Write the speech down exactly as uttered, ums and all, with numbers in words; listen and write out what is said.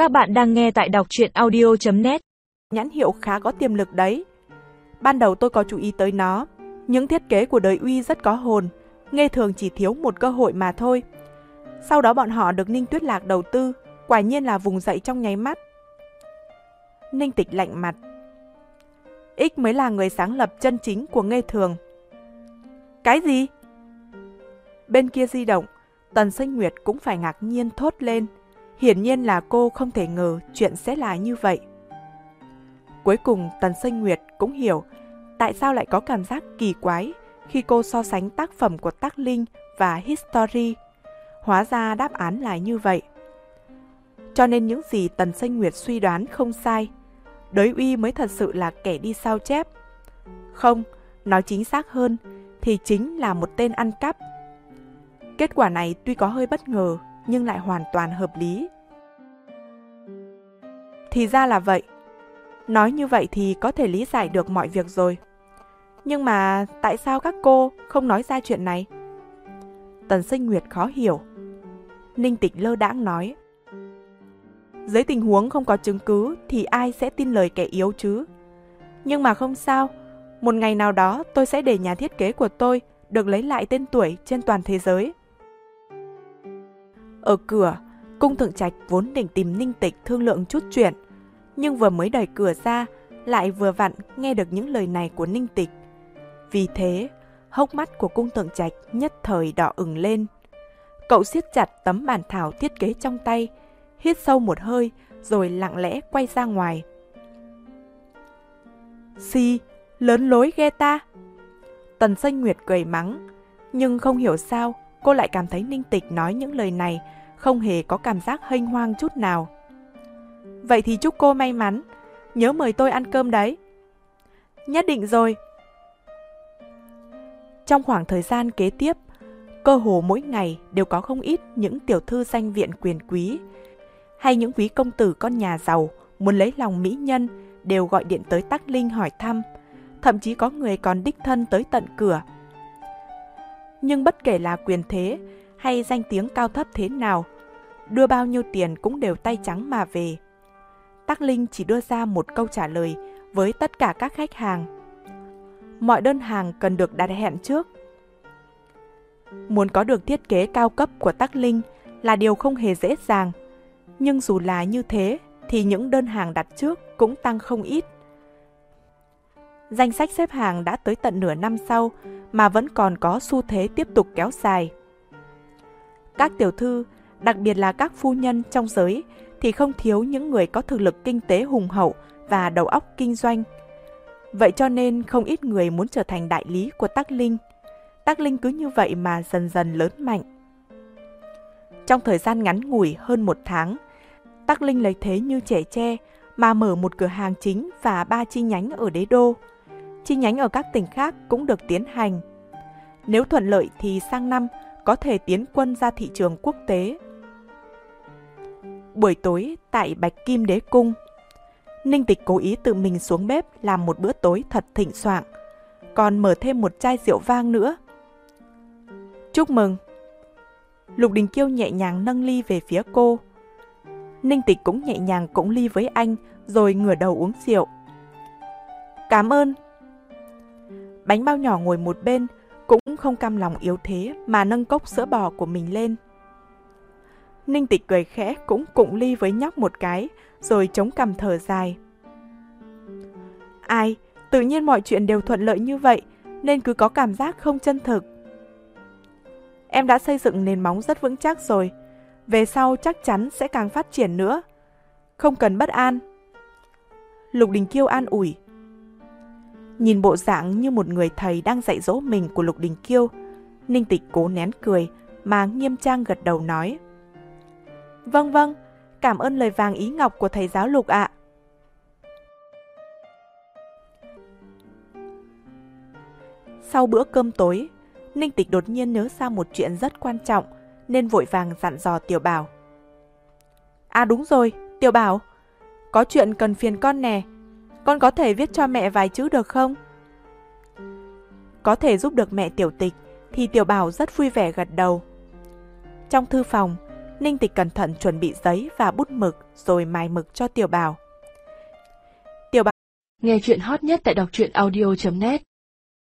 Các bạn đang nghe tại đọc truyện audio chấm net. Nhãn hiệu khá có tiềm lực đấy. Ban đầu tôi có chú ý tới nó. Những thiết kế của đời Uy rất có hồn. Nghe Thường chỉ thiếu một cơ hội mà thôi. Sau đó bọn họ được Ninh Tuyết Lạc đầu tư. Quả nhiên là vùng dậy trong nháy mắt. Ninh Tịch lạnh mặt. X mới là người sáng lập chân chính của Nghe Thường. Cái gì? Bên kia di động, Tần Sinh Nguyệt cũng phải ngạc nhiên thốt lên. Hiển nhiên là cô không thể ngờ chuyện sẽ là như vậy. Cuối cùng Tần Sinh Nguyệt cũng hiểu tại sao lại có cảm giác kỳ quái khi cô so sánh tác phẩm của Tắc Linh và History. Hóa ra đáp án là như vậy. Cho nên những gì Tần Sinh Nguyệt suy đoán không sai. Đới Uy mới thật sự là kẻ đi sao chép. Không, nói chính xác hơn thì chính là một tên ăn cắp. Kết quả này tuy có hơi bất ngờ nhưng lại hoàn toàn hợp lý. Thì ra là vậy. Nói như vậy thì có thể lý giải được mọi việc rồi. Nhưng mà tại sao các cô không nói ra chuyện này? Tần Sinh Nguyệt khó hiểu. Ninh Tịch lơ đãng nói. Dưới tình huống không có chứng cứ thì ai sẽ tin lời kẻ yếu chứ? Nhưng mà không sao. Một ngày nào đó tôi sẽ để nhà thiết kế của tôi được lấy lại tên tuổi trên toàn thế giới. Ở cửa, Cung Thượng Trạch vốn định tìm Ninh Tịch thương lượng chút chuyện, nhưng vừa mới đẩy cửa ra, lại vừa vặn nghe được những lời này của Ninh Tịch. Vì thế, hốc mắt của Cung Thượng Trạch nhất thời đỏ ửng lên. Cậu siết chặt tấm bản thảo thiết kế trong tay, hít sâu một hơi, rồi lặng lẽ quay ra ngoài. Si, lớn lối ghê ta! Tần Sinh Nguyệt cười mắng, nhưng không hiểu sao, cô lại cảm thấy Ninh Tịch nói những lời này không hề có cảm giác hênh hoang chút nào. Vậy thì chúc cô may mắn, nhớ mời tôi ăn cơm đấy. Nhất định rồi. Trong khoảng thời gian kế tiếp, cơ hồ mỗi ngày đều có không ít những tiểu thư danh viện quyền quý, hay những quý công tử con nhà giàu muốn lấy lòng mỹ nhân đều gọi điện tới Tắc Linh hỏi thăm, thậm chí có người còn đích thân tới tận cửa. Nhưng bất kể là quyền thế hay danh tiếng cao thấp thế nào, đưa bao nhiêu tiền cũng đều tay trắng mà về. Tắc Linh chỉ đưa ra một câu trả lời với tất cả các khách hàng. Mọi đơn hàng cần được đặt hẹn trước. Muốn có được thiết kế cao cấp của Tắc Linh là điều không hề dễ dàng. Nhưng dù là như thế thì những đơn hàng đặt trước cũng tăng không ít. Danh sách xếp hàng đã tới tận nửa năm sau mà vẫn còn có xu thế tiếp tục kéo dài. Các tiểu thư, đặc biệt là các phu nhân trong giới, thì không thiếu những người có thực lực kinh tế hùng hậu và đầu óc kinh doanh. Vậy cho nên không ít người muốn trở thành đại lý của Tắc Linh. Tắc Linh cứ như vậy mà dần dần lớn mạnh. Trong thời gian ngắn ngủi hơn một tháng, Tắc Linh lấy thế như trẻ tre mà mở một cửa hàng chính và ba chi nhánh ở Đế Đô. Chi nhánh ở các tỉnh khác cũng được tiến hành. Nếu thuận lợi thì sang năm có thể tiến quân ra thị trường quốc tế. Buổi tối tại Bạch Kim Đế Cung, Ninh Tịch cố ý tự mình xuống bếp làm một bữa tối thật thịnh soạn, còn mở thêm một chai rượu vang nữa. Chúc mừng! Lục Đình Kiêu nhẹ nhàng nâng ly về phía cô. Ninh Tịch cũng nhẹ nhàng cụng ly với anh rồi ngửa đầu uống rượu. Cảm ơn! Bánh bao nhỏ ngồi một bên cũng không cam lòng yếu thế mà nâng cốc sữa bò của mình lên. Ninh Tịch cười khẽ cũng cụng ly với nhóc một cái rồi chống cằm thở dài. Ai, tự nhiên mọi chuyện đều thuận lợi như vậy nên cứ có cảm giác không chân thực. Em đã xây dựng nền móng rất vững chắc rồi, về sau chắc chắn sẽ càng phát triển nữa. Không cần bất an. Lục Đình Kiêu an ủi. Nhìn bộ dạng như một người thầy đang dạy dỗ mình của Lục Đình Kiêu, Ninh Tịch cố nén cười mà nghiêm trang gật đầu nói. Vâng vâng, cảm ơn lời vàng ý ngọc của thầy giáo Lục ạ. Sau bữa cơm tối, Ninh Tịch đột nhiên nhớ ra một chuyện rất quan trọng nên vội vàng dặn dò Tiểu Bảo. À đúng rồi, Tiểu Bảo, có chuyện cần phiền con nè. Con có thể viết cho mẹ vài chữ được không? Có thể giúp được mẹ Tiểu Tịch thì Tiểu Bảo rất vui vẻ gật đầu. Trong thư phòng, Ninh Tịch cẩn thận chuẩn bị giấy và bút mực rồi mài mực cho Tiểu Bảo. Nghe chuyện hot nhất tại đọc truyện audio chấm net